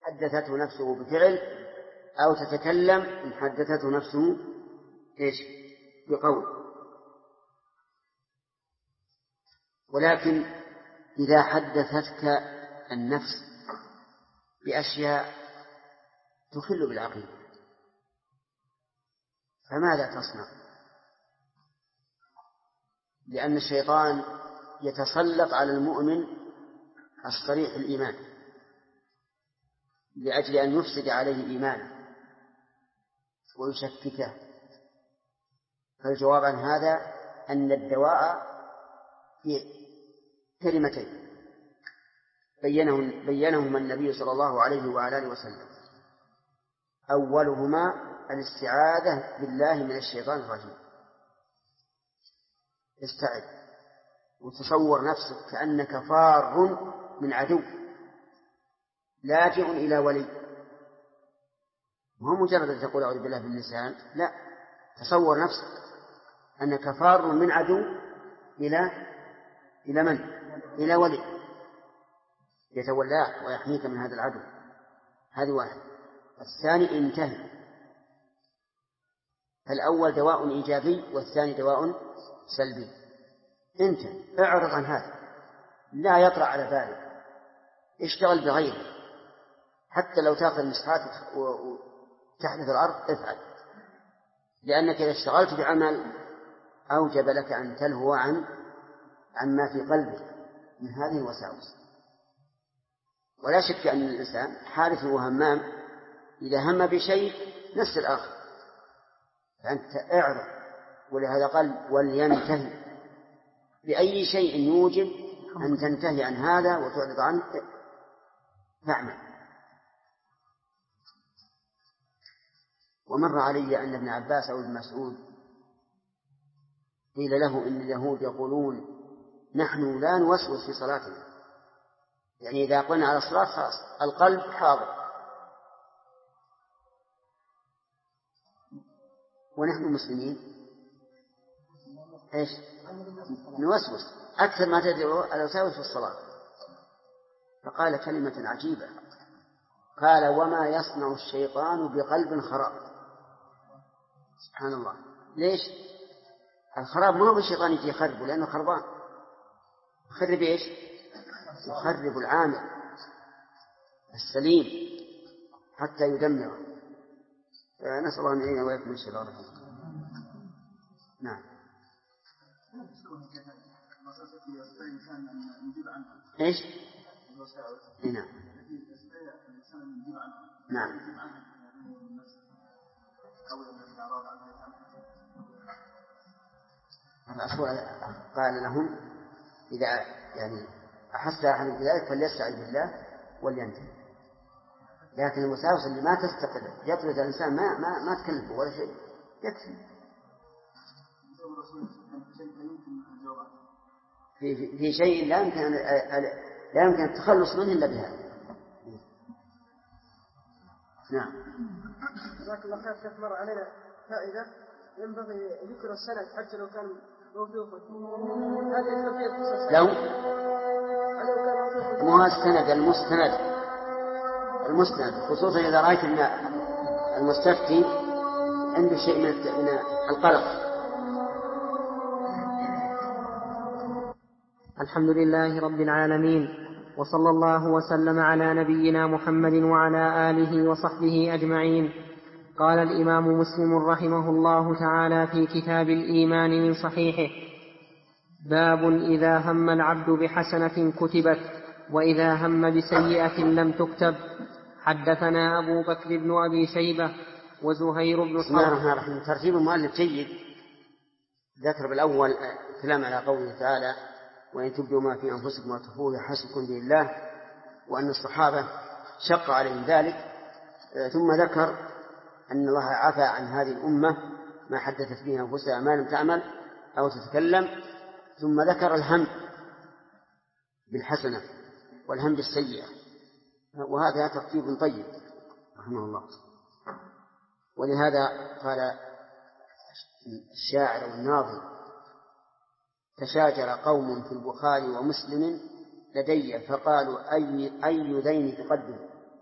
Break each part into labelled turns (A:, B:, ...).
A: حدثته نفسه بفعل، أو تتكلم إن حدثته نفسه بقول. ولكن إذا حدثتك النفس بأشياء تخل بالعقيدة فماذا تصنع؟ لأن الشيطان يتسلط على المؤمن الصريح الإيمان لأجل أن يفسد عليه إيمانه ويشككه. فالجواب عن هذا أن الدواء في كلمتين بينهما النبي صلى الله عليه وعلى آله وسلم. أولهما الاستعاذة بالله من الشيطان الرجيم. استعذ وتصور نفسك كأنك فار من عدو لاجئ إلى ولي، مو مجرد أن تقول أعوذ بالله من اللسان، لا، تصور نفسك أنك فار من عدو إلى من؟ إلى ولي يتولاك ويحميك من هذا العدو. هذه واحد. الثاني انتهي. الأول دواء إيجابي والثاني دواء سلبي. انت اعرض عن هذا، لا يطرأ على بالك، اشتغل بغيره، حتى لو تأخذ مسحات وتحدث الأرض افعل، لأنك إذا اشتغلت بعمل أوجب لك أن تلهو عن ما في قلبك من هذه الوساوس. ولا شك أن الإنسان حارث وهمام، إذا هم بشيء نفس الآخر، فأنت اعرض. ولهذا قال ولينتهي، بأي شيء يوجب أن تنتهي عن هذا وتعرض عنه فاعمل. ومر علي أن ابن عباس أو ابن مسعود قيل له إن اليهود يقولون نحن لا نوسوس في صلاتنا، يعني إذا قلنا على الصلاة خلاص القلب حاضر، ونحن مسلمين نوسوس أكثر ما تدعو الوساوس في الصلاة. فقال كلمة عجيبة، قال وما يصنع الشيطان بقلب خراب. سبحان الله. ليش؟ الخراب ما هو الشيطان يجي يخربه لأنه خربان، يخرب إيش؟ يخرب العامل السليم حتى يدمره. نسأل الله أن يعين ويكمل الشيطان. نعم. إيش؟ نعم. نعم. الرسول قال لهم إذا يعني أحس أحد بذلك فليستعذ بالله ولينتهي. لكن الوساوس اللي ما تستقر يطرد الإنسان ما تكلفه ولا شيء يكفي. في شيء لا يمكن التخلص منه إلا بهذا. نعم.
B: جزاك الله خير. شيخ مر علينا فائدة ينبغي ذكر السند حتى لو كان موثوقا.
A: لو مو السند المستند خصوصا إذا رأيت أن المستفتي عنده شيء من القلق.
C: الحمد لله رب العالمين، وصلى الله وسلم على نبينا محمد وعلى آله وصحبه أجمعين. قال الإمام مسلم رحمه الله تعالى في كتاب الإيمان من صحيحه: باب إذا هم العبد بحسنة كتبت وإذا هم بسيئة لم تكتب. حدثنا أبو بكر بن أبي شيبة وزهير بن
A: بسم الله الرحمن الرحيم. ترتيب المؤلف جيد. ذكر بالأول كلام على قوله تعالى: وإن تبدوا ما في أنفسكم وتخفوه يحاسبكم به الله، وأن الصحابة شق عليهم ذلك. ثم ذكر أن الله عفى عن هذه الأمة ما حدثت به أنفسها ما لم تعمل أو تتكلم. ثم ذكر الهم بالحسنة والهم بالسيئة، وهذا ترتيب طيب رحمه الله. ولهذا قال الشاعر والناظم: تشاجر قوم في البخاري ومسلم لدي فقالوا أي ذين تقدم،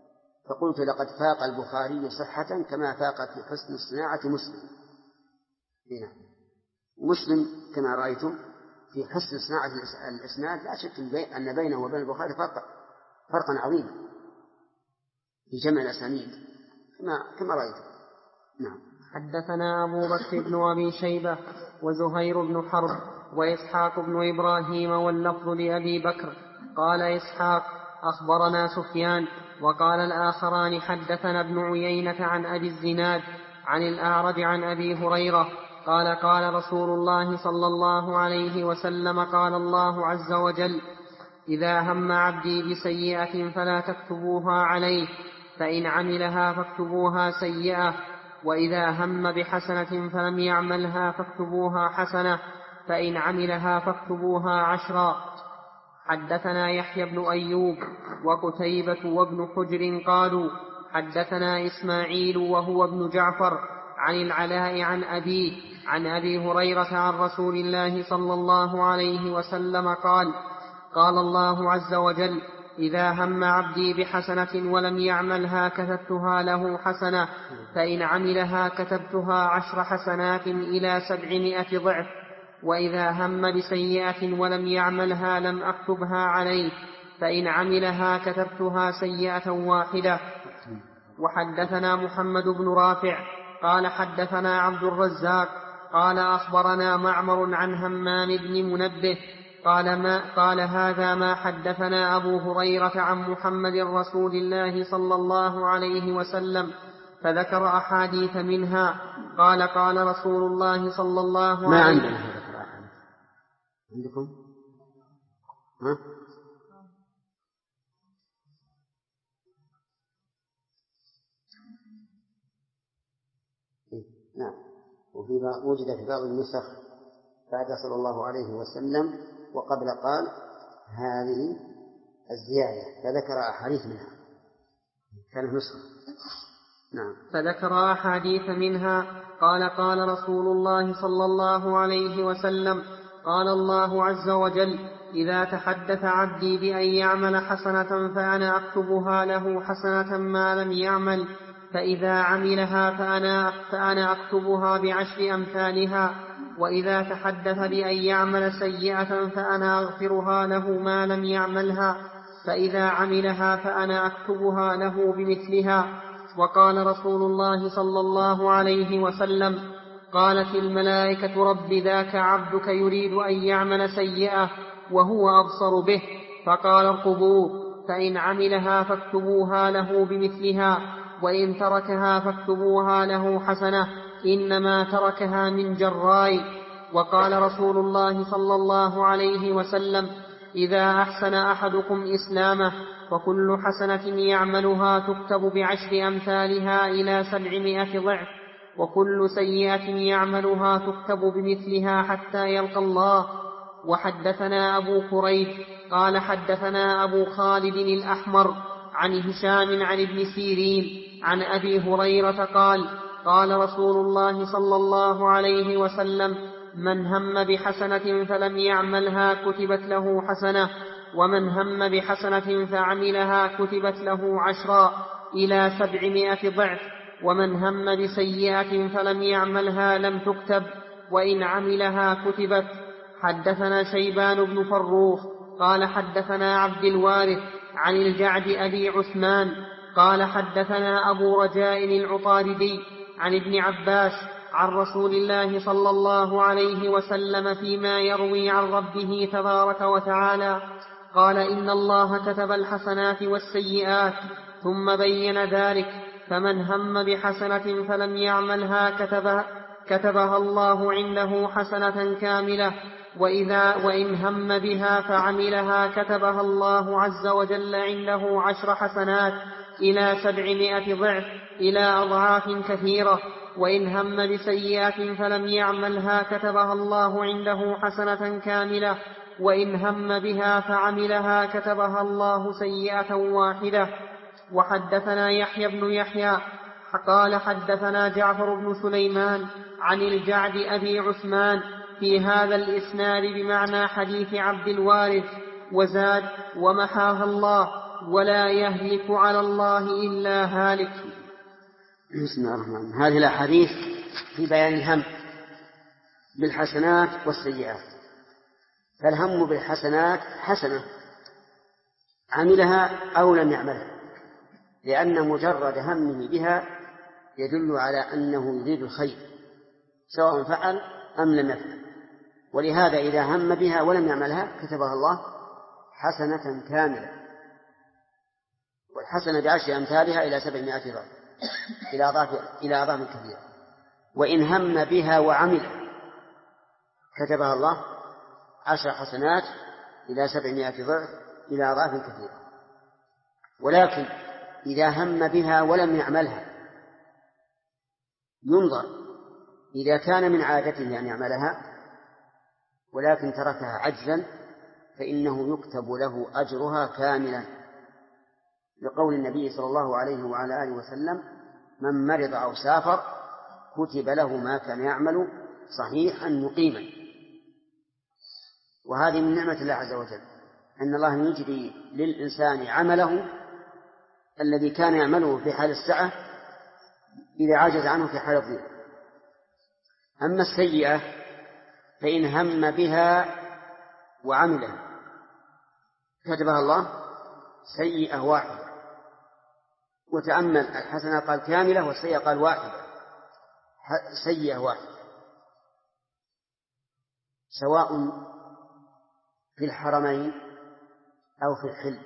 A: فقلت لقد فاق البخاري صحة كما فاق في حسن الصناعة مسلم. هنا مسلم كما رأيتم في حسن صناعة الإسناد لا شك أن بينه وبين البخاري فرقا عظيما في جمع الأسانيد كما رأيتم. نعم.
C: حدثنا أبو بكر بن أبي شيبة وزهير بن حرب وإسحاق بن إبراهيم واللفظ لأبي بكر. قال إسحاق أخبرنا سفيان وقال الآخران حدثنا ابن عيينة عن أبي الزناد عن الأعرج عن أبي هريرة قال قال رسول الله صلى الله عليه وسلم قال الله عز وجل إذا هم عبدي بسيئة فلا تكتبوها عليه فإن عملها فاكتبوها سيئة وإذا هم بحسنة فلم يعملها فاكتبوها حسنة فإن عملها فاكتبوها عشرا. حدثنا يحيى بن أيوب وقتيبة وابن حجر قالوا حدثنا إسماعيل وهو ابن جعفر عن العلاء عن أبيه عن أبي هريرة عن رسول الله صلى الله عليه وسلم قال قال الله عز وجل إذا هم عبدي بحسنة ولم يعملها كتبتها له حسنة فإن عملها كتبتها 10 حسنات إلى 700 ضعف وإذا هم بسيئة ولم يعملها لم أكتبها عليه فإن عملها كتبتها سيئة واحدة. وحدثنا محمد بن رافع قال حدثنا عبد الرزاق قال أخبرنا معمر عن همام بن منبه قال هذا ما حدثنا أبو هريرة عن محمد رسول الله صلى الله عليه وسلم فذكر أحاديث منها قال قال رسول الله صلى الله
A: ما
C: عليه
A: عندنا ذكر أحاديث عندكم ها؟ نعم. وجد في بعض النسخ بعد صلى الله عليه وسلم وقبل قال هذه الزيادة فذكر أحاديث منها كان نسخة. نعم.
C: فذكر أحاديث منها قال قال رسول الله صلى الله عليه وسلم قال الله عز وجل إذا تحدث عبدي بأن يعمل حسنة فأنا أكتبها له حسنة ما لم يعمل فإذا عملها فأنا أكتبها ب10 أمثالها وإذا تحدث بأن يعمل سيئة فأنا أغفرها له ما لم يعملها فإذا عملها فأنا أكتبها له بمثلها. وقال رسول الله صلى الله عليه وسلم قالت الملائكة رب ذاك عبدك يريد أن يعمل سيئة وهو أبصر به فقال ارقبوه فإن عملها فاكتبوها له بمثلها وإن تركها فاكتبوها له حسنة إنما تركها من جراي. وقال رسول الله صلى الله عليه وسلم إذا أحسن أحدكم إسلامه فكل حسنة يعملها تكتب ب10 أمثالها إلى 700 ضعف وكل سيئة يعملها تكتب بمثلها حتى يلقى الله. وحدثنا أبو كريب قال حدثنا أبو خالد الأحمر عن هشام عن ابن سيرين عن أبي هريرة قال قال رسول الله صلى الله عليه وسلم من هم بحسنة فلم يعملها كتبت له حسنة ومن هم بحسنة فعملها كتبت له 10 إلى 700 ضعف ومن هم بسيئة فلم يعملها لم تكتب وإن عملها كتبت. حدثنا شيبان بن فروخ قال حدثنا عبد الوارث عن الجعد أبي عثمان قال حدثنا أبو رجاء العطاردي عن ابن عباس عن رسول الله صلى الله عليه وسلم فيما يروي عن ربه تبارك وتعالى قال إن الله كتب الحسنات والسيئات ثم بين ذلك فمن هم بحسنة فلم يعملها كتبها الله عنده حسنة كاملة وإن هم بها فعملها كتبها الله عز وجل عنده 10 حسنات إلى 700 ضعف إلى أضعاف كثيرة وإن هم بسيئة فلم يعملها كتبها الله عنده حسنة كاملة وإن هم بها فعملها كتبها الله سيئة واحدة. وحدثنا يحيى بن يحيى قال حدثنا جعفر بن سليمان عن الجعد أبي عثمان في هذا الإسناد بمعنى حديث عبد الوارث وزاد ومحاها الله ولا يهلك على الله إلا هالك.
A: بسم الله الرحمن الرحيم. هذه الأحاديث في بيان الهم بالحسنات والسيئات. فالهم بالحسنات حسنة عملها أو لم يعملها، لأن مجرد همه بها يدل على أنه يريد الخير سواء فعل أم لم يفعل. ولهذا إذا هم بها ولم يعملها كتبها الله حسنة كاملة، والحسنة بعشر أمثالها إلى 700 ضعف إلى أضعاف كثيرة. وإن هم بها وعمل كتبها الله 10 حسنات إلى 700 ضعف إلى أضعاف كثيرة. ولكن إذا هم بها ولم يعملها ينظر، إذا كان من عادته أن يعملها ولكن تركها عجزا فإنه يكتب له أجرها كاملا، لقول النبي صلى الله عليه وعلى آله وسلم: من مرض أو سافر كتب له ما كان يعمل صحيحا مقيما. وهذه من نعمة الله عز وجل، أن الله يجري للإنسان عمله الذي كان يعمله في حال السعة إذا عجز عنه في حال الضيق. أما السيئة فإن هم بها وعملها كتبها الله سيئة واحدة. وتأمل، الحسنة قال كاملة والسيئة قال واحدة، سيئة واحدة، سواء في الحرمين أو في الحل.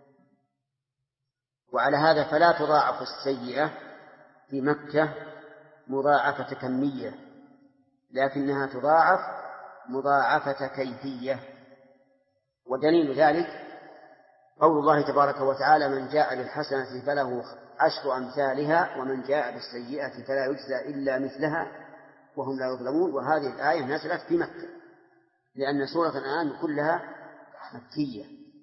A: وعلى هذا فلا تضاعف السيئة في مكة مضاعفة كمية، لكنها تضاعف مضاعفة كيفية. ودليل ذلك قول الله تبارك وتعالى: من جاء بالحسنة فله 10 أمثالها ومن جاء بالسيئة فلا يجزى إلا مثلها وهم لا يظلمون. وهذه الآية نزلت في مكة، لأن سورة الآن كلها مكية.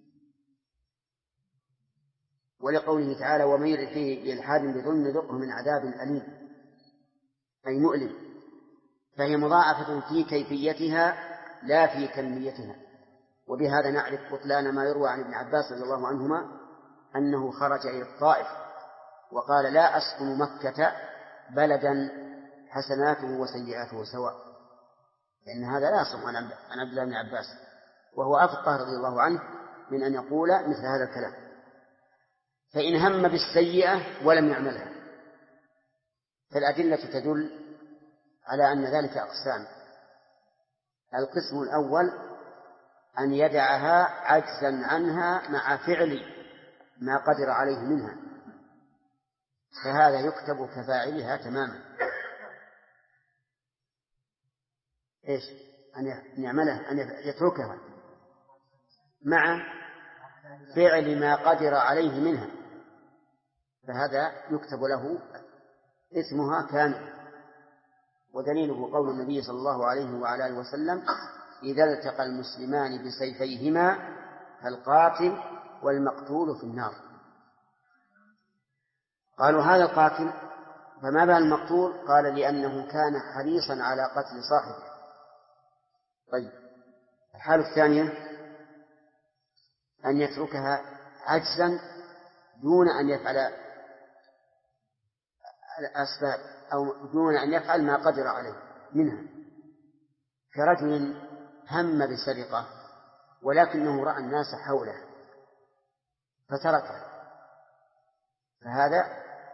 A: ولقوله تعالى: ومن يرد فيه بإلحاد بظلم نذقه من عذاب أليم، أي مؤلم. فهي مضاعفة في كيفيتها لا في كميتها. وبهذا نعرف بطلان ما يروى عن ابن عباس رضي الله عنهما أنه خرج إلى الطائف وقال: لا أسكن مكة بلدا حسناته وسيئاته سواء، لأن هذا لا يصح عن عبد الله بن عباس، وهو أفقه رضي الله عنه من أن يقول مثل هذا الكلام. فإن هم بالسيئة ولم يعملها فالأدلة تدل على أن ذلك أقسام. القسم الأول أن يدعها عجزا عنها مع فعل ما قدر عليه منها، فهذا يكتب كفاعلها تماما. إيش؟ أن يعملها، أن يتركها مع فعل ما قدر عليه منها، فهذا يكتب له اسمها كامل. ودليله قول النبي صلى الله عليه وعلى آله وسلم: إذا التقى المسلمان بسيفيهما فالقاتل والمقتول في النار. قالوا: هذا القاتل، فما بال المقتول؟ قال: لأنه كان حريصا على قتل صاحبه. طيب، الحالة الثانية أن يتركها عجزا دون أن يفعل الأسباب أو دون أن يفعل ما قدر عليه منها، كرجل هم بسرقة ولكنه رأى الناس حوله فتركه، فهذا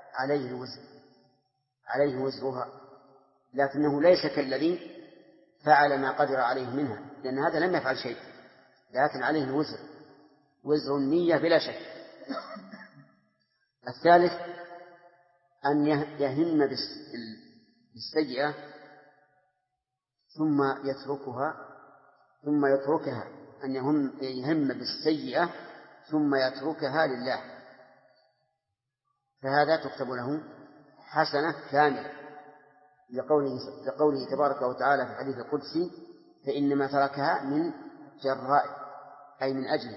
A: عليه وزرها، لكنه ليس كالذي فعل ما قدر عليه منها، لأن هذا لم يفعل شيء، لكن عليه وزر النية بلا شك. الثالث أن يهم بالسيئة ثم يتركها، أن يهم بالسيئة ثم يتركها لله، فهذا تكتب له حسنة كاملة، لقوله تبارك وتعالى في الحديث القدسي: فإنما تركها من جراء، أي من أجله،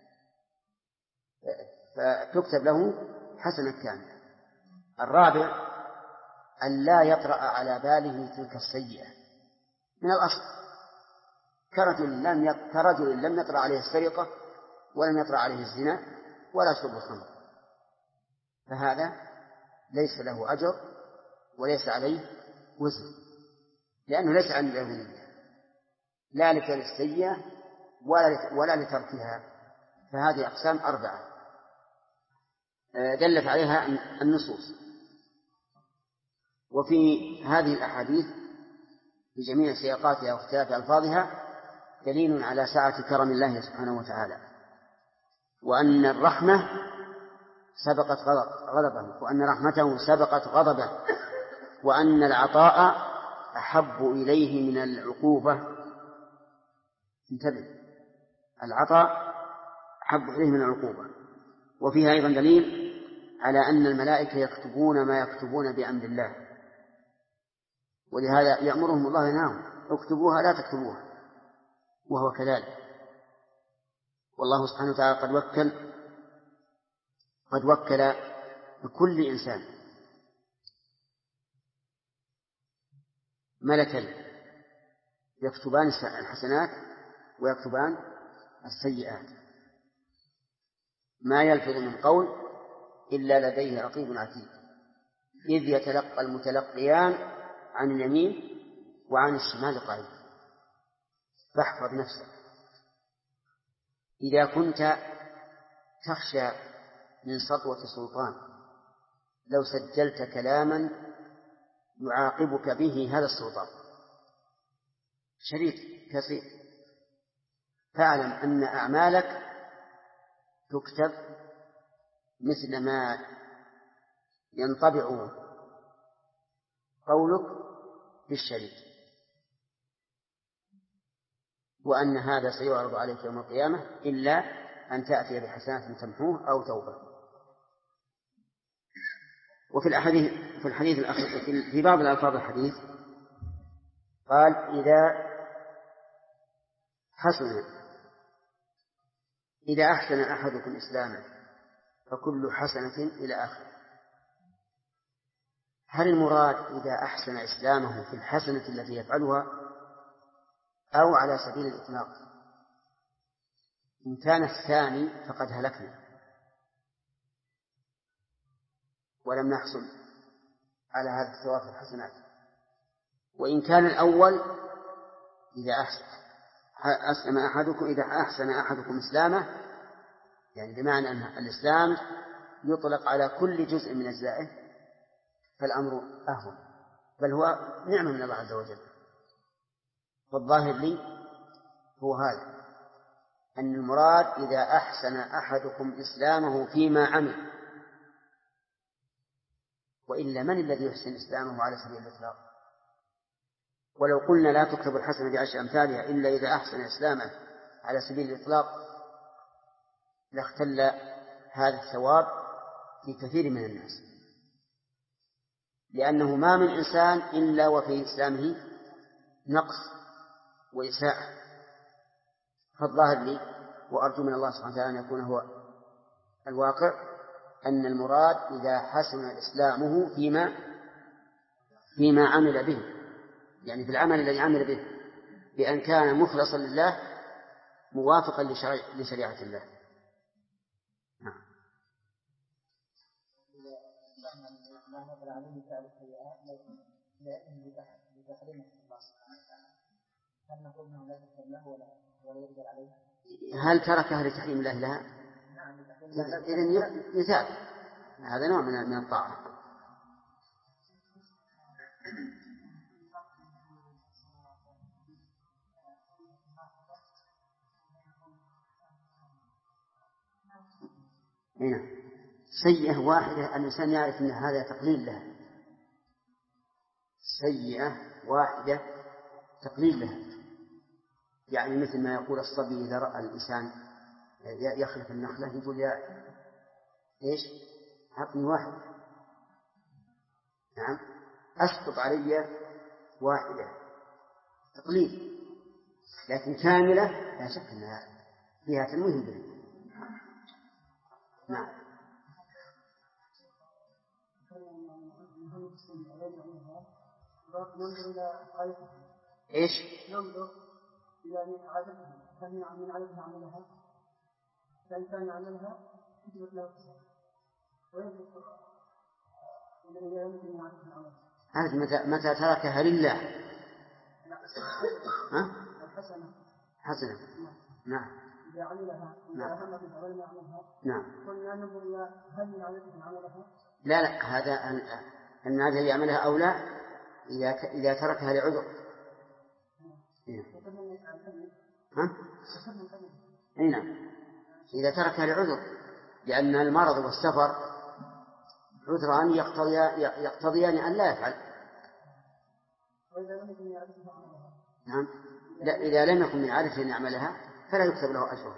A: فتكتب له حسنة كاملة. الرابع أن لا يطرأ على باله تلك السيئة من الأصل، كرجل لم يطرأ عليه السرقة ولم يطرأ عليه الزنا ولا شرب الخمر، فهذا ليس له أجر وليس عليه وزن، لأنه ليس عنده نية لا لفعل السيئة ولا لتركها. فهذه أقسام 4 دلت عليها النصوص. وفي هذه الأحاديث بجميع سياقاتها واختلاف ألفاظها دليل على سعة كرم الله سبحانه وتعالى، وأن الرحمة سبقت غضبه، وأن رحمته سبقت غضبه، وأن العطاء أحب إليه من العقوبة. انتبه، العطاء أحب إليه من العقوبة. وفيها أيضا دليل على أن الملائكة يكتبون ما يكتبون بأمر الله، ولهذا يأمرهم الله ينهاهم: اكتبوها لا تكتبوها، وهو كذلك. والله سبحانه وتعالى قد وكل بكل إنسان ملكين يكتبان الحسنات ويكتبان السيئات، ما يلفظ من قول إلا لديه رقيب عتيد، إذ يتلقى المتلقيان عن اليمين وعن الشمال قعيد. فاحفظ نفسك. إذا كنت تخشى من سطوة سلطان، لو سجلت كلاما يعاقبك به هذا السلطان شديد كثير، فاعلم أن أعمالك تكتب مثل ما ينطبع قولك بالشريط، وأن هذا سيعرض عليك يوم القيامة إلا أن تأتي بحسنات تمحوه أو توبة. وفي الحديث الأخير في بعض الألفاظ الحديث قال: إذا أحسن أحدكم إسلامه فكل حسنة إلى آخره. هل المراد إذا أحسن إسلامه في الحسنة التي يفعلها أو على سبيل الإطلاق؟ إن كان الثاني فقد هلكنا ولم نحصل على هذا الثواب في الحسنات، وإن كان الأول إذا أحسن أحدكم إسلامه، يعني بمعنى أن الإسلام يطلق على كل جزء من أجزائه، فالأمر أهون، بل هو نعمة من الله عز وجل. والظاهر لي هو هذا، أن المراد إذا أحسن أحدكم إسلامه فيما عمل، وإلا من الذي يحسن إسلامه على سبيل الإطلاق؟ ولو قلنا لا تكتب الحسنة بعشر أمثالها إلا إذا أحسن إسلامه على سبيل الإطلاق لاختل هذا الثواب في كثير من الناس، لأنه ما من إنسان إلا وفي إسلامه نقص وإساءة. فالظاهر لي وأرجو من الله سبحانه وتعالى أن يكون هو الواقع أن المراد إذا حسن إسلامه فيما عمل به، يعني في العمل الذي عمل به، بأن كان مخلصا لله موافقا لشريعة الله. هل تركها لتحريم الله لها؟ إذن يثاب، هذا نوع من الطاعة. هنا سيئة واحدة الإنسان يعرف أن هذا تقليل له، سيئة واحدة تقليل له، يعني مثل ما يقول الصبي إذا رأى الإنسان يخلف النخلة يقول يا إيش حقني واحد، نعم أسقط علي واحدة، تقليل. لكن كاملة لا شك أنها فيها تنويه به. نعم. إيش؟
B: ننظر إلى عادتها، هل من عادتها عملها؟ فإن كان يعملها
A: متى تركها لله؟ حسنة. نعم.
B: إذا عملها إذا هم بها ولم يعملها.
A: نعم.
B: قلنا ننظر إلى هل من عادته عملها؟
A: لا هذا أن عادته يعملها أو لا إذا تركها لعذر. نعم. إذا تركها لعذر، لأن المرض والسفر عذران يقتضيان أن لا يفعل. نعم. لا، إذا لم يكن من عادته أن يعملها فلا يكتب له أجره.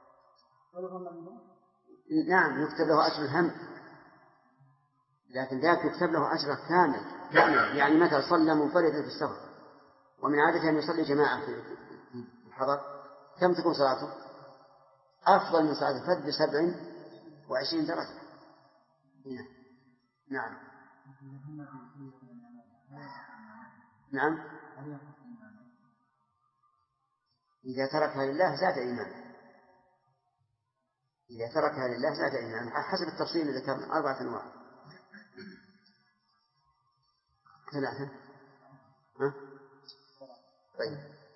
A: نعم، يكتب له أجر الهم، لكن ذاك يكتب له أجره كامل. يعني مثلا صلى منفردا في السفر ومن عادته أن يصلي جماعة في الحضر، كم تكون صلاته؟ أفضل من صلاة الفرد ب27 درجة. نعم. نعم. إذا تركها لله زاد إيمانا. إذا تركها لله زاد إيمانا حسب التفصيل اللي ذكرنا 4 أنواع. 3. طيب.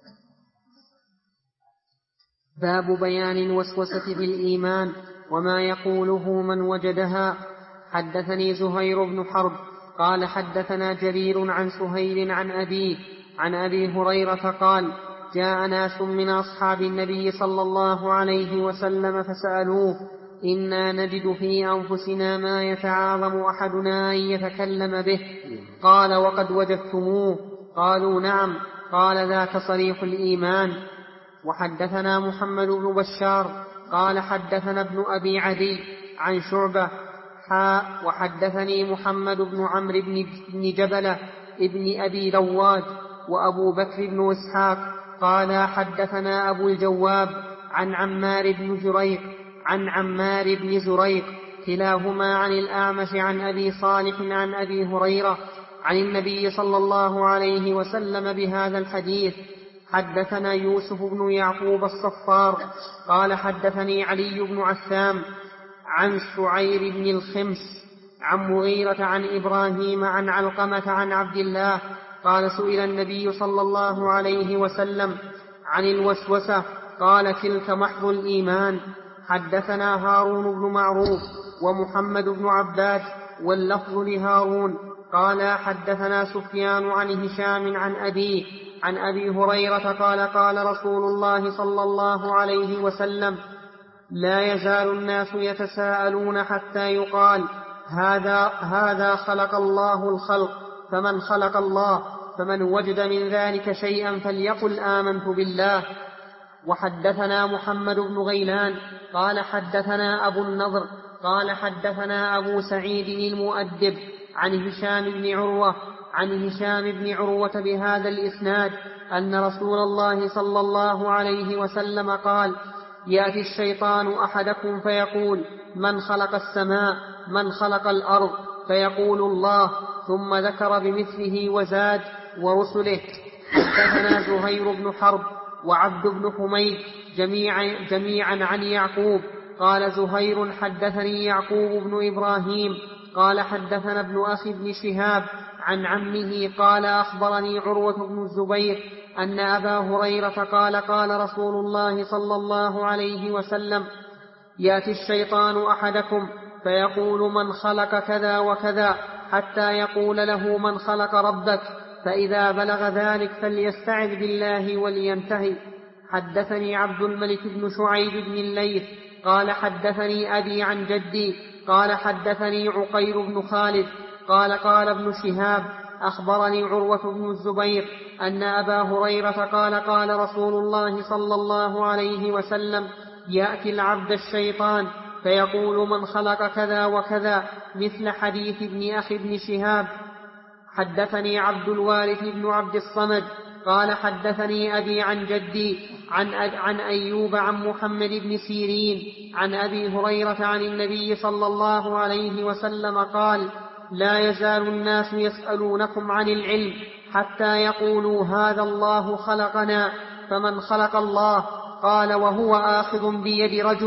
C: باب بيان الوسوسة في الإيمان وما يقوله من وجدها. حدثني زهير بن حرب قال حدثنا جرير عن سهيل عن أبيه عن أبي هريرة قال جاء ناس من أصحاب النبي صلى الله عليه وسلم فسألوه إنا نجد في أنفسنا ما يتعاظم أحدنا أن يتكلم به. قال وقد وجدتموه؟ قالوا نعم. قال ذاك صريح الإيمان. وحدثنا محمد بن بشار قال حدثنا ابن أبي عدي عن شعبة وحدثني محمد بن عمرو بن جبلة ابن أبي دواد وأبو بكر بن إسحاق قال حدثنا أبو الجواب عن عمار بن زريق كلاهما عن الأعمش عن أبي صالح عن أبي هريرة عن النبي صلى الله عليه وسلم بهذا الحديث. حدثنا يوسف بن يعقوب الصفار قال حدثني علي بن عثام عن سعير بن الخمس عن مغيرة عن إبراهيم عن علقمة عن عبد الله قال سئل النبي صلى الله عليه وسلم عن الوسوسة قال تلك محض الإيمان. حدثنا هارون بن معروف ومحمد بن عباد واللفظ لهارون قال حدثنا سفيان عن هشام عن أبيه عن أبي هريرة قال قال رسول الله صلى الله عليه وسلم لا يزال الناس يتساءلون حتى يقال هذا خلق الله الخلق فمن خلق الله فمن وجد من ذلك شيئا فليقل آمنت بالله. وحدثنا محمد بن غيلان قال حدثنا أبو النضر قال حدثنا أبو سعيد المؤدب عن هشام بن عروة بهذا الإسناد أن رسول الله صلى الله عليه وسلم قال يأتي الشيطان أحدكم فيقول من خلق السماء من خلق الأرض فيقول الله ثم ذكر بمثله وزاد ورسله. حدثنا زهير بن حرب وعبد بن حميد جميعا عن يعقوب قال زهير حدثني يعقوب بن إبراهيم قال حدثنا ابن أخي بن شهاب عن عمه قال أخبرني عروة بن الزبير أن أبا هريرة قال قال رسول الله صلى الله عليه وسلم يأتي الشيطان أحدكم فيقول من خلق كذا وكذا حتى يقول له من خلق ربك فإذا بلغ ذلك فليستعذ بالله ولينتهي. حدثني عبد الملك بن شعيب بن الليث قال حدثني أبي عن جدي قال حدثني عقير بن خالد قال قال ابن شهاب أخبرني عروة بن الزبير أن أبا هريرة قال قال رسول الله صلى الله عليه وسلم يأتي العبد الشيطان فيقول من خلق كذا وكذا مثل حديث ابن أخي بن شهاب. حدثني عبد الوارث بن عبد الصمد قال حدثني أبي عن جدي عن أيوب عن محمد بن سيرين عن أبي هريرة عن النبي صلى الله عليه وسلم قال لا يزال الناس يسألونكم عن العلم حتى يقولوا هذا الله خلقنا فمن خلق الله قال وهو آخذ بيد رجل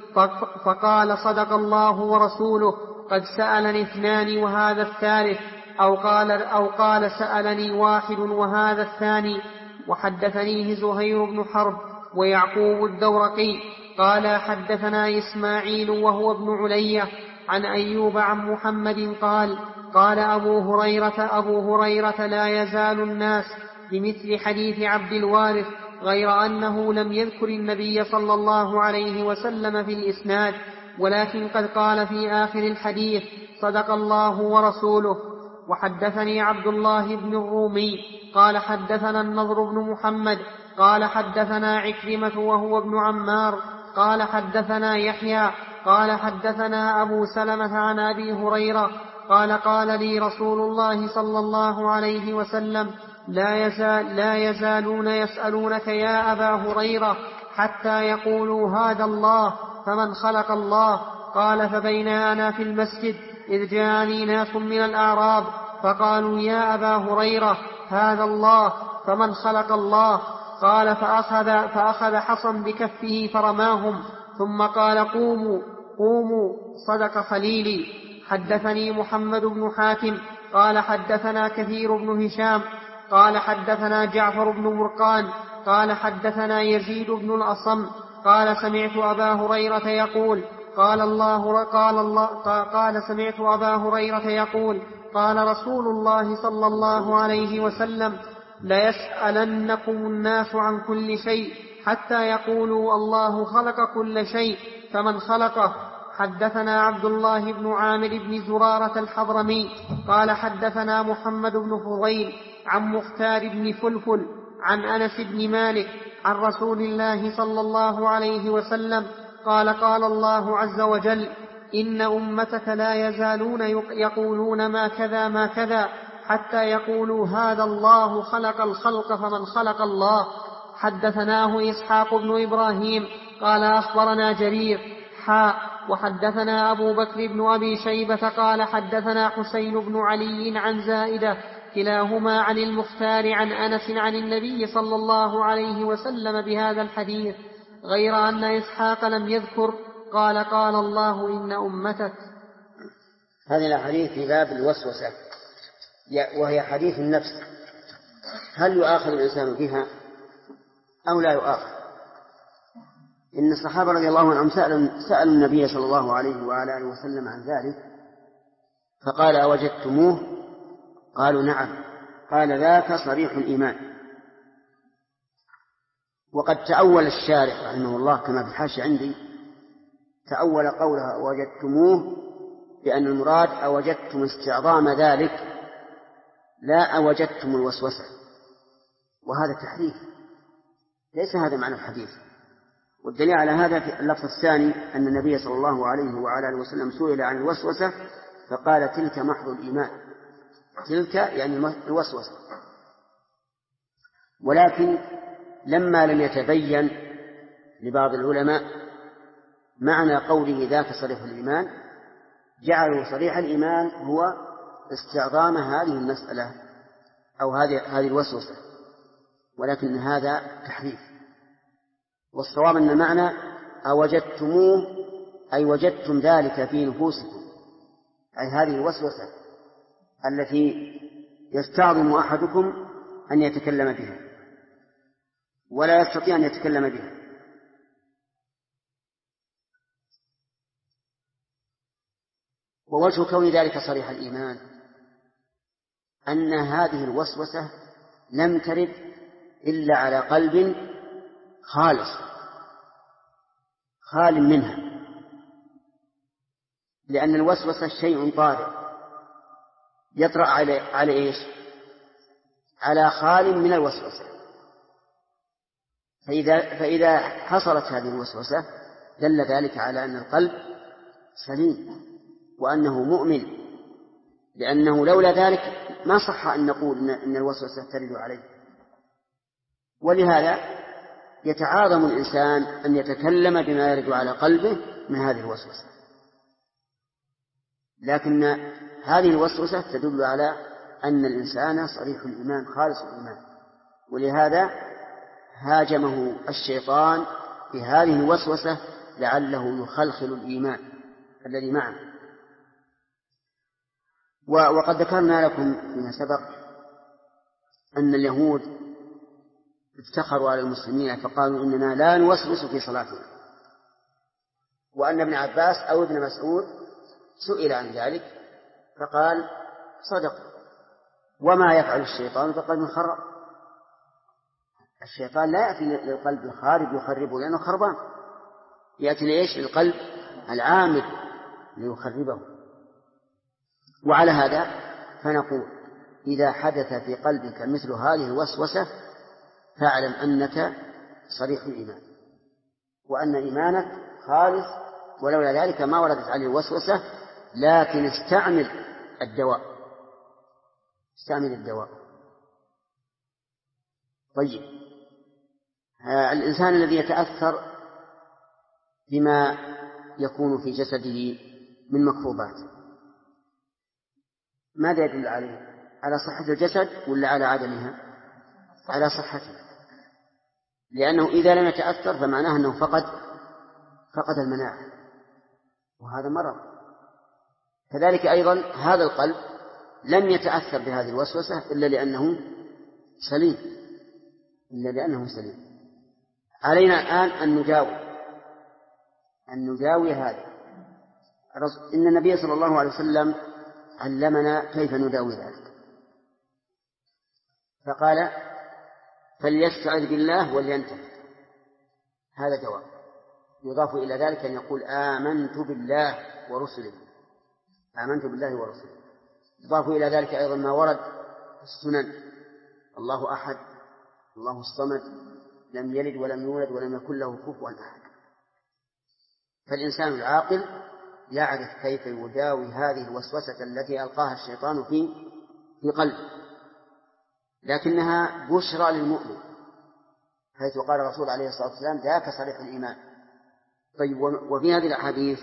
C: فقال صدق الله ورسوله قد سألني 2 وهذا الثالث، أو قال سألني 1 وهذا الثاني. وحدثنيه زهير بن حرب ويعقوب الدورقي قال حدثنا إسماعيل وهو ابن علية عن أيوب عن محمد قال أبو هريرة لا يزال الناس بمثل حديث عبد الوارث، غير أنه لم يذكر النبي صلى الله عليه وسلم في الإسناد، ولكن قد قال في آخر الحديث صدق الله ورسوله. وحدثني عبد الله بن الرومي قال حدثنا النضر بن محمد قال حدثنا عكرمة وهو ابن عمار قال حدثنا يحيى قال حدثنا أبو سلمة عن أبي هريرة قال لي رسول الله صلى الله عليه وسلم لا يزالون يسألونك يا أبا هريرة حتى يقولوا هذا الله فمن خلق الله. قال فبين أنا في المسجد إذ جاءني ناس من الأعراب فقالوا يا أبا هريرة هذا الله فمن خلق الله؟ قال فأخذ حصا بكفه فرماهم ثم قال قوموا صدق خليلي. حدثني محمد بن حاتم قال حدثنا كثير بن هشام قال حدثنا جعفر بن مرقان قال حدثنا يزيد بن الأصم قال سمعت أبا هريرة يقول سمعت أبا هريرة يقول قال رسول الله صلى الله عليه وسلم ليسألنكم الناس عن كل شيء حتى يقولوا الله خلق كل شيء فمن خلقه. حدثنا عبد الله بن عامر بن زرارة الحضرمي قال حدثنا محمد بن فضيل عن مختار بن فلفل عن أنس بن مالك عن رسول الله صلى الله عليه وسلم قال الله عز وجل إن أمتك لا يزالون يقولون ما كذا حتى يقولوا هذا الله خلق الخلق فمن خلق الله. حدثناه إسحاق بن إبراهيم قال أخبرنا جرير وحدثنا أبو بكر بن أبي شيبة قال حدثنا حسين بن علي عن زائدة كلاهما عن المختار عن أنس عن النبي صلى الله عليه وسلم بهذا الحديث، غير أن إسحاق لم يذكر قال الله إن أمتك.
A: هذه الأحاديث في باب الوسوسة وهي حديث النفس، هل يؤاخذ الإنسان بها أو لا يؤاخذ؟ إن الصحابة رضي الله عنهم سألوا النبي صلى الله عليه وعلى آله وسلم عن ذلك فقال أوجدتموه؟ قالوا نعم. قال ذاك صريح الإيمان. وقد تأول الشارح رحمه الله كما في الحاشية عندي، تأول قولها أوجدتموه بأن المراد أوجدتم استعظام ذلك لا أوجدتم الوسوسة، وهذا تحريف، ليس هذا معنى الحديث. والدليل على هذا في اللفظ الثاني أن النبي صلى الله عليه وعلى آله وسلم سئل عن الوسوسة فقال تلك محض الإيمان، تلك يعني الوسوسة. ولكن لما لم يتبين لبعض العلماء معنى قوله ذاك صريح الإيمان جعلوا صريح الإيمان هو استعظام هذه المسألة أو هذه الوسوسة، ولكن هذا تحريف. والصواب أن المعنى أوجدتموه أي وجدتم ذلك في نفوسكم، أي هذه الوسوسة التي يستعظم أحدكم أن يتكلم بها ولا يستطيع أن يتكلم بها. ووجه كون ذلك صريح الإيمان أن هذه الوسوسة لم ترد إلا على قلب خالص خال منها، لأن الوسوسة شيء طارئ يطرأ على إيش؟ على خال من الوسوسة. فإذا حصلت هذه الوسوسة دل ذلك على أن القلب سليم وأنه مؤمن، لأنه لولا ذلك ما صح أن نقول إن الوسوسة ترد عليه. ولهذا يتعاظم الإنسان أن يتكلم بما يرد على قلبه من هذه الوسوسة، لكن هذه الوسوسة تدل على أن الإنسان صريح الإيمان خالص الإيمان، ولهذا هاجمه الشيطان بهذه الوسوسة لعله يخلخل الإيمان الذي معه. وقد ذكرنا لكم فيما سبق أن اليهود افتخروا على المسلمين فقالوا إننا لا نوسوس في صلاتنا، وأن ابن عباس أو ابن مسعود سئل عن ذلك فقال صدق، وما يفعل الشيطان فقد من خرب. الشيطان لا يأتي للقلب الخارب يخربه لأنه خربان، يأتي ليش للقلب العامل ليخربه. وعلى هذا فنقول إذا حدث في قلبك مثل هذه الوسوسة فاعلم أنك صريح الإيمان وأن إيمانك خالص، ولولا ذلك ما وردت عليه الوسوسة، لكن استعمل الدواء. طيب، الإنسان الذي يتأثر بما يكون في جسده من مكروبات ماذا يدل عليه؟ على صحة الجسد ولا على عدمها؟ على صحته، لأنه إذا لم يتأثر فمعناه أنه فقد المناعة، وهذا مرض. كذلك أيضا هذا القلب لم يتأثر بهذه الوسوسة إلا لأنه سليم. علينا الآن أن نداوي هذا. إن النبي صلى الله عليه وسلم علمنا كيف نداوي ذلك، فقال فليستعذ بالله ولينتهي. هذا جواب. يضاف إلى ذلك أن يقول آمنت بالله ورسله. يضاف إلى ذلك أيضا ما ورد في السنن: الله أحد، الله الصمد، لم يلد ولم يولد ولم يكن له كفوا أحد. فالإنسان العاقل يعرف كيف يداوي هذه الوسوسة التي ألقاها الشيطان في قلبه، لكنها بشرى للمؤمن، حيث قال الرسول عليه الصلاة والسلام ذاك صريح الإيمان. طيب، وفي هذه الأحاديث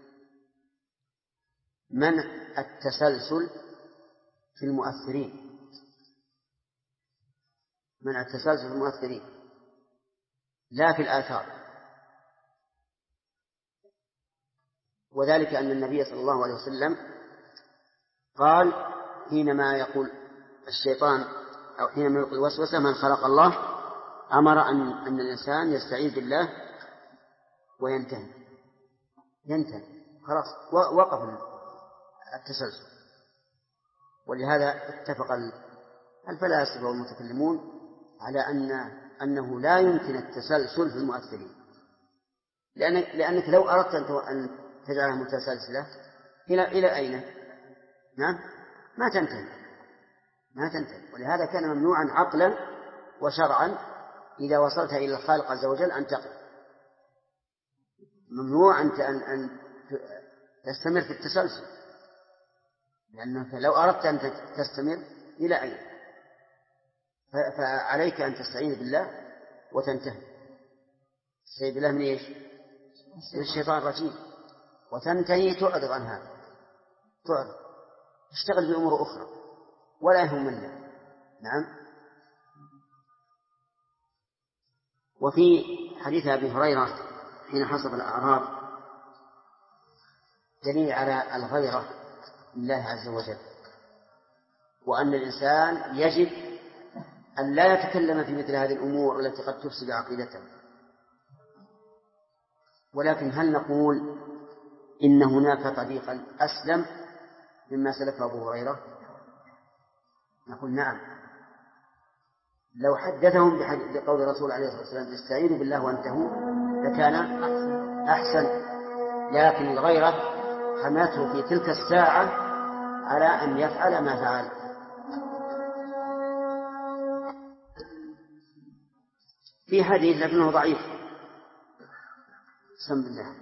A: منع التسلسل في المؤثرين، لا في الآثار. وذلك أن النبي صلى الله عليه وسلم قال حينما يقول الشيطان أو حينما يلقي الوسوسة من خلق الله، أمر أن الإنسان يستعيذ بالله وينتهي خلاص، وقف التسلسل. ولهذا اتفق الفلاسفة والمتكلمون على أنه لا يمكن التسلسل في المؤثرين، لأنك لو أردت أن تجعلها متسلسلة إلى أين؟ نعم، ما تنتهي. ولهذا كان ممنوعا عقلا وشرعا إذا وصلت إلى الخالق عز وجل أن تقف. ممنوع أن تستمر في التسلسل، لأنك لو أردت أن تستمر إلى أين؟ فعليك أن تستعين بالله وتنتهي. تستعين بالله من إيش؟ من الشيطان الرجيم، وتنتهي تعرض عن هذا، تشتغل بأمور أخرى ولا يهم الله. نعم. وفي حديث أبي هريرة حين حصل الأعراب دليل على الغيرة لله عز وجل، وأن الإنسان يجب أن لا يتكلم في مثل هذه الأمور التي قد تفسد عقيدته. ولكن هل نقول إن هناك طريقا أسلم مما سلكه أبو هريرة؟ نقول نعم. لو حدثهم بقول الرسول عليه الصلاة والسلام استعينوا بالله وانتهوا لكان أحسن، لكن الغيرة حملته في تلك الساعة على أن يفعل ما فعل. في حديث لكنه ضعيف. بسم الله.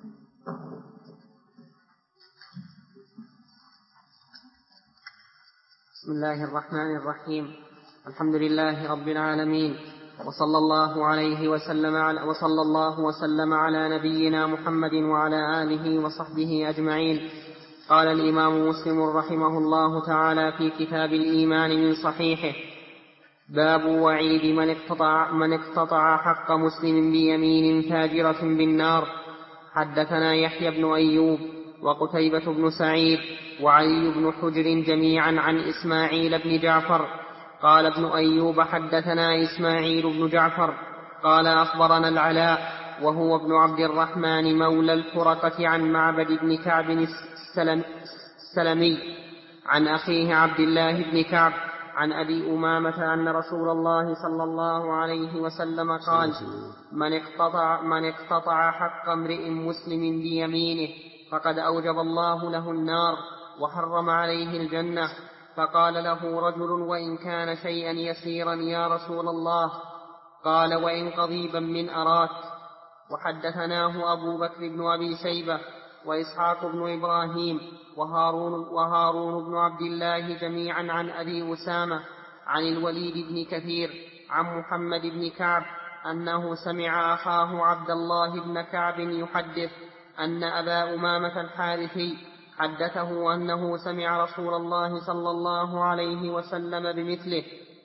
C: بسم الله الرحمن الرحيم. الحمد لله رب العالمين، وصلى الله وسلم على نبينا محمد وعلى آله وصحبه أجمعين. قال الإمام مسلم رحمه الله تعالى في كتاب الإيمان من صحيحه: باب وعيد من اقتطع حق مسلم بيمين فاجرة بالنار. حدثنا يحيى بن أيوب وقتيبة بن سعيد وعلي بن حجر جميعا عن إسماعيل بن جعفر. قال ابن أيوب حدثنا إسماعيل بن جعفر قال أخبرنا العلاء وهو ابن عبد الرحمن مولى الفرقة عن معبد بن كعب السلمي عن أخيه عبد الله بن كعب عن أبي أمامة أن رسول الله صلى الله عليه وسلم قال: من اقتطع حق امرئ مسلم بيمينه فقد أوجب الله له النار وحرم عليه الجنة. فقال له رجل: وإن كان شيئا يسيرا يا رسول الله؟ قال: وإن قضيبا من أراك. وحدثناه أبو بكر بن أبي شيبة وإسحاق بن إبراهيم وهارون بن عبد الله جميعا عن أبي أسامة عن الوليد بن كثير عن محمد بن كعب أنه سمع أخاه عبد الله بن كعب يحدث أن أبا أمامة الحارثي حدثه أنه سمع رسول الله صلى الله عليه وسلم بمثله.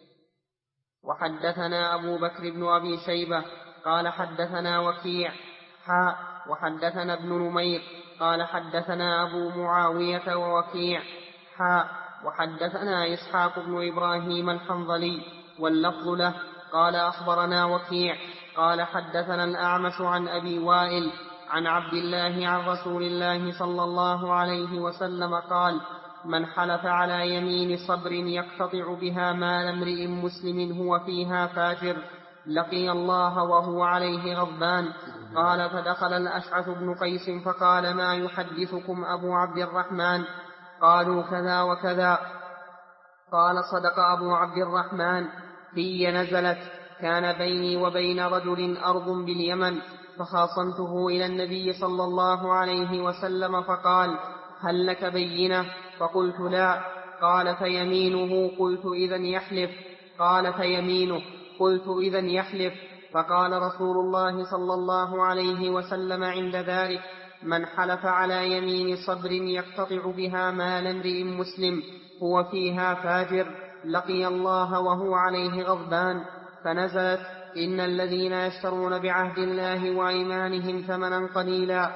C: وحدثنا أبو بكر بن أبي شيبة قال حدثنا وكيع وحدثنا ابن نمير قال حدثنا أبو معاوية ووكيع وحدثنا إسحاق بن إبراهيم الحنظلي واللفظ له قال أخبرنا وكيع قال حدثنا الأعمش عن أبي وائل عن عبد الله عن رسول الله صلى الله عليه وسلم قال: من حلف على يمين صبر يقتطع بها مال امرئ مسلم هو فيها فاجر لقي الله وهو عليه غضبان. قال: فدخل الأشعث بن قيس فقال: ما يحدثكم أبو عبد الرحمن؟ قالوا: كذا وكذا. قال: صدق أبو عبد الرحمن، في نزلت كان بيني وبين رجل أرض باليمن فخاصمته إلى النبي صلى الله عليه وسلم فقال: هل لك بينة؟ فقلت: لا. قال: فيمينه؟ قلت: إذن يحلف. قال: فيمينه؟ قلت: إذن يحلف. فقال رسول الله صلى الله عليه وسلم عند ذلك: من حلف على يمين صبر يقتطع بها مال امرئ مسلم هو فيها فاجر لقي الله وهو عليه غضبان. فنزلت: إن الذين يشترون بعهد الله وأيمانهم ثمنا قليلا.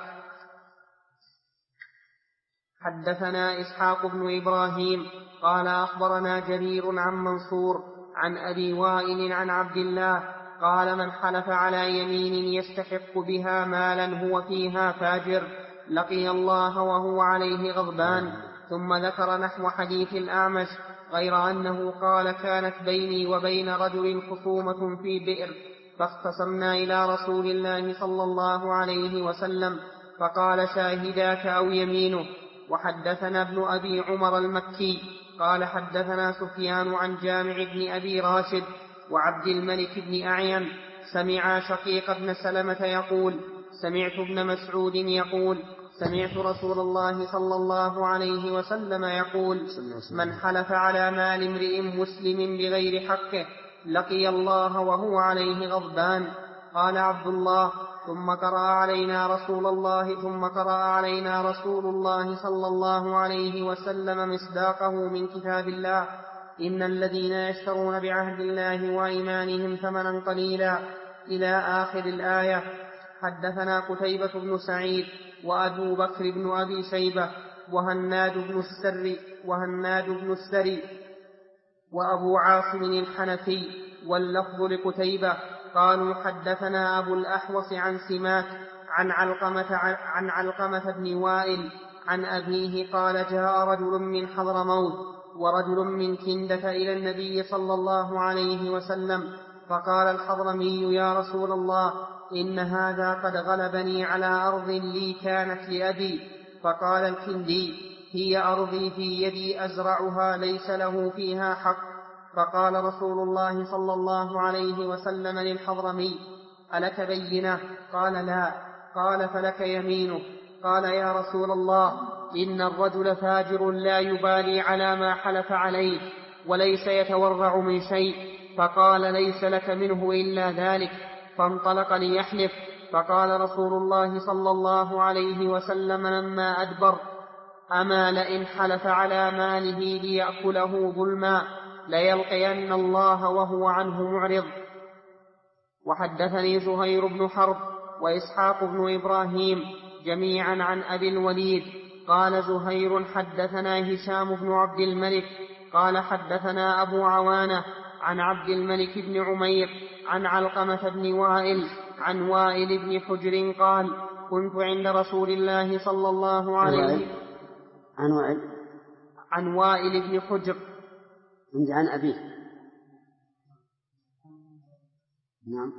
C: حدثنا إسحاق بن إبراهيم قال أخبرنا جرير عن منصور عن أبي وائل عن عبد الله قال: من حلف على يمين يستحق بها مالا هو فيها فاجر لقي الله وهو عليه غضبان. ثم ذكر نحو حديث الأعمش غير أنه قال: كانت بيني وبين رجل خصومة في بئر فاختصمنا إلى رسول الله صلى الله عليه وسلم فقال: شاهداك أو يمينه. وحدثنا ابن أبي عمر المكي قال حدثنا سفيان عن جامع بن أبي راشد وعبد الملك بن أعين سمع شقيق بن سلمة يقول: سمعت ابن مسعود يقول: سمعت رسول الله صلى الله عليه وسلم يقول: من حلف على مال امرئ مسلم بغير حقه لقي الله وهو عليه غضبان. قال عبد الله: ثم قرأ علينا رسول الله صلى الله عليه وسلم مصداقه من كتاب الله: إن الذين يشترون بعهد الله وأيمانهم ثمنا قليلا إلى آخر الآية. حدثنا قتيبة بن سعيد وأبو بكر بن أبي شيبة وهناد بن السري وأبو عاصم الحنفي واللفظ لقتيبة قالوا: حدثنا أبو الأحوص عن سماك عن علقمة بن وائل عن أبيه قال: جاء رجل من حضرموت ورجل من كندة إلى النبي صلى الله عليه وسلم فقال الحضرمي: يا رسول الله، إن هذا قد غلبني على أرض لي كانت لأبي. فقال الكندي: هي أرضي في يدي أزرعها ليس له فيها حق. فقال رسول الله صلى الله عليه وسلم للحضرمي: ألك بينة؟ قال: لا. قال: فلك يمينه. قال: يا رسول الله، إن الرجل فاجر لا يبالي على ما حلف عليه وليس يتورع من شيء. فقال: ليس لك منه إلا ذلك. فانطلق ليحلف. فقال رسول الله صلى الله عليه وسلم لما أدبر: أما لئن حلف على ماله ليأكله ظلما ليلقين الله وهو عنه معرض. وحدثني زهير بن حرب وإسحاق بن إبراهيم جميعا عن أبي الوليد. قال زهير حدثنا هشام بن عبد الملك قال حدثنا أبو عوانة عن عبد الملك بن عمير عن علقمة بن وائل عن وائل بن حجر قال كنت عند رسول الله صلى الله عليه وسلم. عن وائل بن حجر
A: عن أبيه. نعم.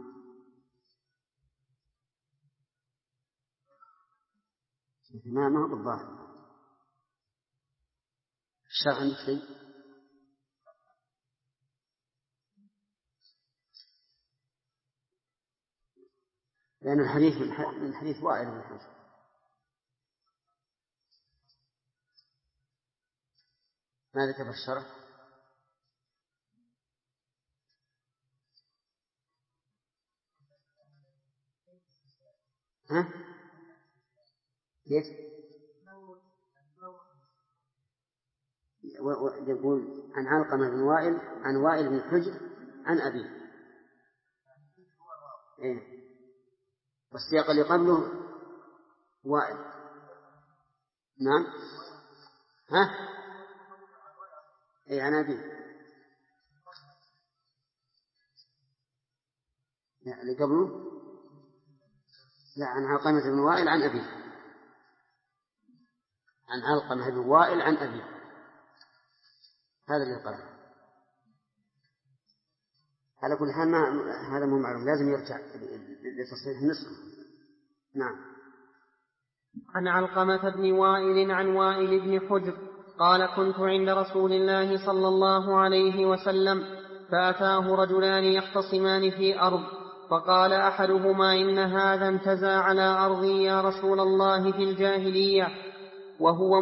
A: ما هو بالظاهر الشرع عندك شيء؟ لأن الحديث من حديث وائل بن حجر. ماذا كتب الشرع؟ ها؟ كيف؟ يقول عن علقمة بن وائل عن وائل بن حجر عن أبيه. إيه؟ والسياق اللي قبله وائل. نعم. ها؟ إيه عن أبيه. لا اللي قبله لا عن علقمة بن وائل عن أبيه. عن علقمة بن وائل عن أبيه. هذا اللي قرأ. على كل حال هذا مو معلوم، لازم يرجع لتصحيح النسخة. نعم.
C: عن علقمة بن وائل عن وائل بن حجر قال كنت عند رسول الله صلى الله عليه وسلم فأتاه رجلان يختصمان في أرض فقال أحدهما إن هذا انتزع على أرضي يا رسول الله في الجاهلية وهو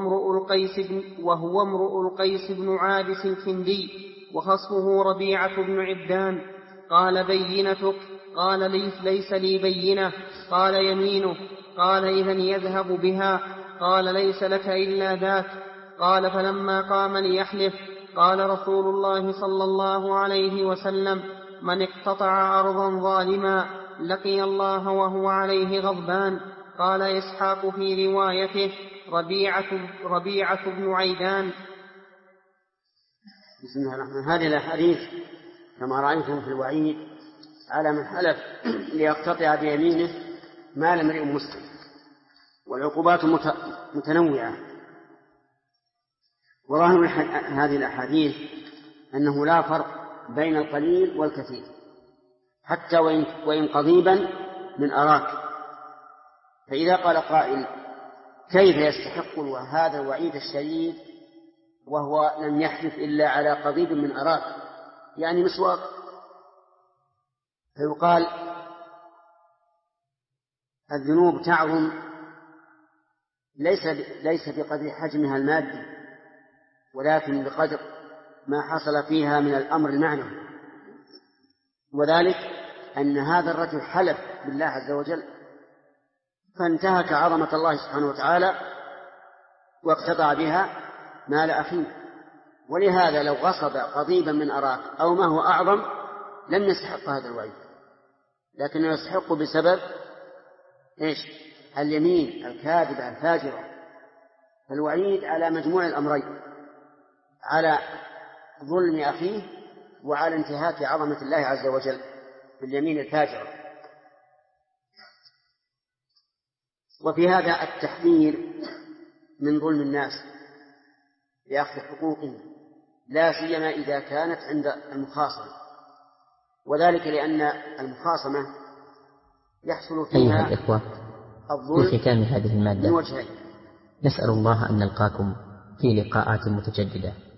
C: امرؤ القيس بن عابس الكندي وخصمه ربيعة بن عبدان. قال بينتك؟ قال ليس لي بينة. قال يمينه؟ قال إذن يذهب بها. قال ليس لك إلا ذاك. قال فلما قام ليحلف قال رسول الله صلى الله عليه وسلم من اقتطع أرضا ظالما لقي الله وهو عليه غضبان. قال إسحاق في روايته ربيعة بن عيدان.
A: بسم الله الرحمن الرحيم. هذه الأحاديث كما رأيتم في الوعيد على من حلف ليقتطع بيمينه مال امرئ مسلم، والعقوبات متنوعة. وظاهر هذه الأحاديث أنه لا فرق بين القليل والكثير حتى وإن قضيبا من أراك. فإذا قال قائل كيف يستحق هذا الوعيد الشديد وهو لم يحلف إلا على قضيب من أراك يعني مسواق؟ فيقال الذنوب تعظم ليس بقدر حجمها المادي ولكن بقدر ما حصل فيها من الأمر المعنوي، وذلك أن هذا الرجل حلف بالله عز وجل فانتهك عظمة الله سبحانه وتعالى واقتطع بها مال أخيه. ولهذا لو غصب قضيبا من أراك أو ما هو أعظم لم يستحق هذا الوعيد، لكنه يستحق بسبب اليمين الكاذبة الفاجرة. فالوعيد على مجموع الأمرين، على ظلم أخيه وعلى انتهاك عظمة الله عز وجل باليمين الفاجرة. وفي هذا التحذير من ظلم الناس لأخذ حقوقهم، لا سيما إذا كانت عند المخاصمة، وذلك لأن المخاصمة يحصل فيها الظلم.
D: في ختام هذه المادة
A: من وجهين.
D: نسأل الله أن نلقاكم في لقاءات متجددة